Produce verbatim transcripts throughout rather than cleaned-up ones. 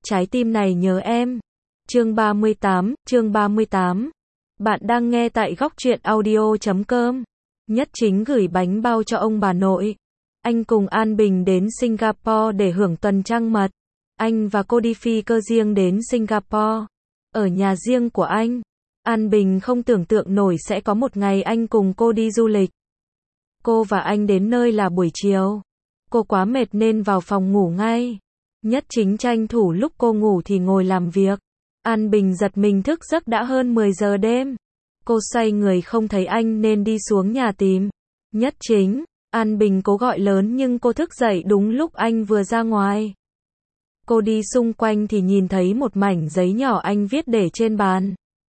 trái tim này nhớ em. Chương ba mươi tám, chương ba mươi tám. Bạn đang nghe tại góc truyện audio chấm com. Nhất Chính gửi bánh bao cho ông bà nội. Anh cùng An Bình đến Singapore để hưởng tuần trăng mật. Anh và cô đi phi cơ riêng đến Singapore. Ở nhà riêng của anh, An Bình không tưởng tượng nổi sẽ có một ngày anh cùng cô đi du lịch. Cô và anh đến nơi là buổi chiều. Cô quá mệt nên vào phòng ngủ ngay. Nhất Chính tranh thủ lúc cô ngủ thì ngồi làm việc. An Bình giật mình thức giấc đã hơn mười giờ đêm. Cô xoay người không thấy anh nên đi xuống nhà tìm. Nhất Chính, An Bình cố gọi lớn nhưng cô thức dậy đúng lúc anh vừa ra ngoài. Cô đi xung quanh thì nhìn thấy một mảnh giấy nhỏ anh viết để trên bàn.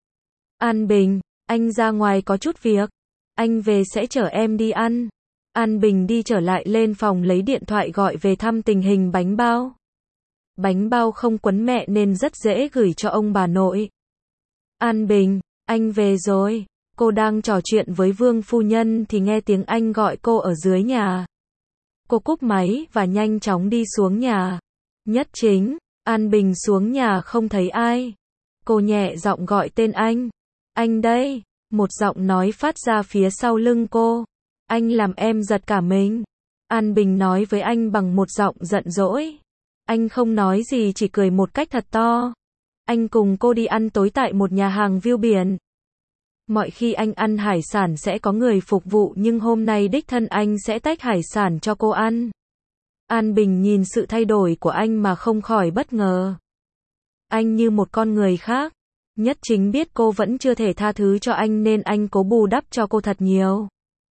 An Bình, anh ra ngoài có chút việc. Anh về sẽ chở em đi ăn. An Bình đi trở lại lên phòng lấy điện thoại gọi về thăm tình hình bánh bao. Bánh bao không quấn mẹ nên rất dễ gửi cho ông bà nội. An Bình, anh về rồi. Cô đang trò chuyện với Vương phu nhân thì nghe tiếng anh gọi cô ở dưới nhà. Cô cúp máy và nhanh chóng đi xuống nhà. Nhất Chính, An Bình xuống nhà không thấy ai. Cô nhẹ giọng gọi tên anh. Anh đây, một giọng nói phát ra phía sau lưng cô. Anh làm em giật cả mình. An Bình nói với anh bằng một giọng giận dỗi. Anh không nói gì chỉ cười một cách thật to. Anh cùng cô đi ăn tối tại một nhà hàng view biển. Mọi khi anh ăn hải sản sẽ có người phục vụ nhưng hôm nay đích thân anh sẽ tách hải sản cho cô ăn. An Bình nhìn sự thay đổi của anh mà không khỏi bất ngờ. Anh như một con người khác. Nhất Chính biết cô vẫn chưa thể tha thứ cho anh nên anh cố bù đắp cho cô thật nhiều.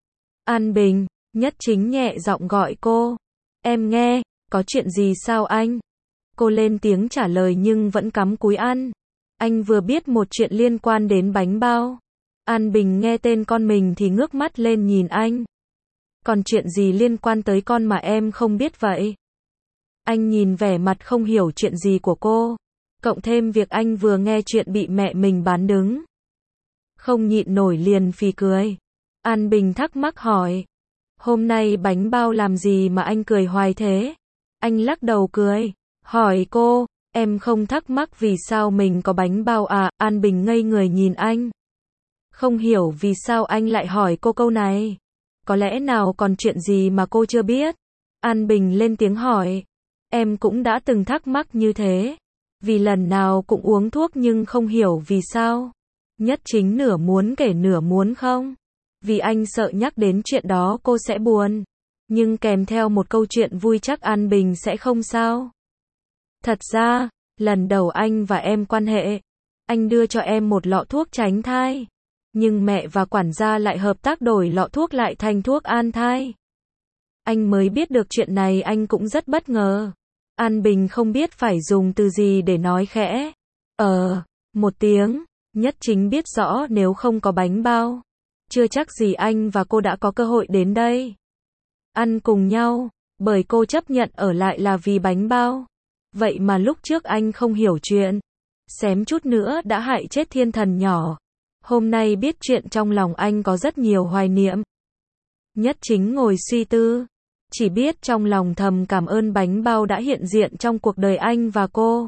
An Bình, Nhất Chính nhẹ giọng gọi cô. Em nghe, có chuyện gì sao anh? Cô lên tiếng trả lời nhưng vẫn cắm cúi ăn. Anh vừa biết một chuyện liên quan đến bánh bao. An Bình nghe tên con mình thì ngước mắt lên nhìn anh. Còn chuyện gì liên quan tới con mà em không biết vậy? Anh nhìn vẻ mặt không hiểu chuyện gì của cô. Cộng thêm việc anh vừa nghe chuyện bị mẹ mình bán đứng. Không nhịn nổi liền phì cười. An Bình thắc mắc hỏi. Hôm nay bánh bao làm gì mà anh cười hoài thế? Anh lắc đầu cười. Hỏi cô, em không thắc mắc vì sao mình có bánh bao à? An Bình ngây người nhìn anh. Không hiểu vì sao anh lại hỏi cô câu này. Có lẽ nào còn chuyện gì mà cô chưa biết? An Bình lên tiếng hỏi. Em cũng đã từng thắc mắc như thế. Vì lần nào cũng uống thuốc nhưng không hiểu vì sao. Nhất Chính nửa muốn kể nửa muốn không. Vì anh sợ nhắc đến chuyện đó cô sẽ buồn. Nhưng kèm theo một câu chuyện vui chắc An Bình sẽ không sao. Thật ra, lần đầu anh và em quan hệ, anh đưa cho em một lọ thuốc tránh thai. Nhưng mẹ và quản gia lại hợp tác đổi lọ thuốc lại thành thuốc an thai. Anh mới biết được chuyện này anh cũng rất bất ngờ. An Bình không biết phải dùng từ gì để nói khẽ. Ờ, một tiếng. Nhất Chính biết rõ nếu không có bánh bao, chưa chắc gì anh và cô đã có cơ hội đến đây. Ăn cùng nhau, bởi cô chấp nhận ở lại là vì bánh bao. Vậy mà lúc trước anh không hiểu chuyện. Xém chút nữa đã hại chết thiên thần nhỏ. Hôm nay biết chuyện trong lòng anh có rất nhiều hoài niệm. Nhất Chính ngồi suy tư. Chỉ biết trong lòng thầm cảm ơn bánh bao đã hiện diện trong cuộc đời anh và cô.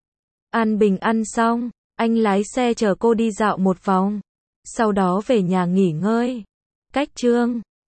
An Bình ăn xong, anh lái xe chở cô đi dạo một vòng. Sau đó về nhà nghỉ ngơi. Cách chương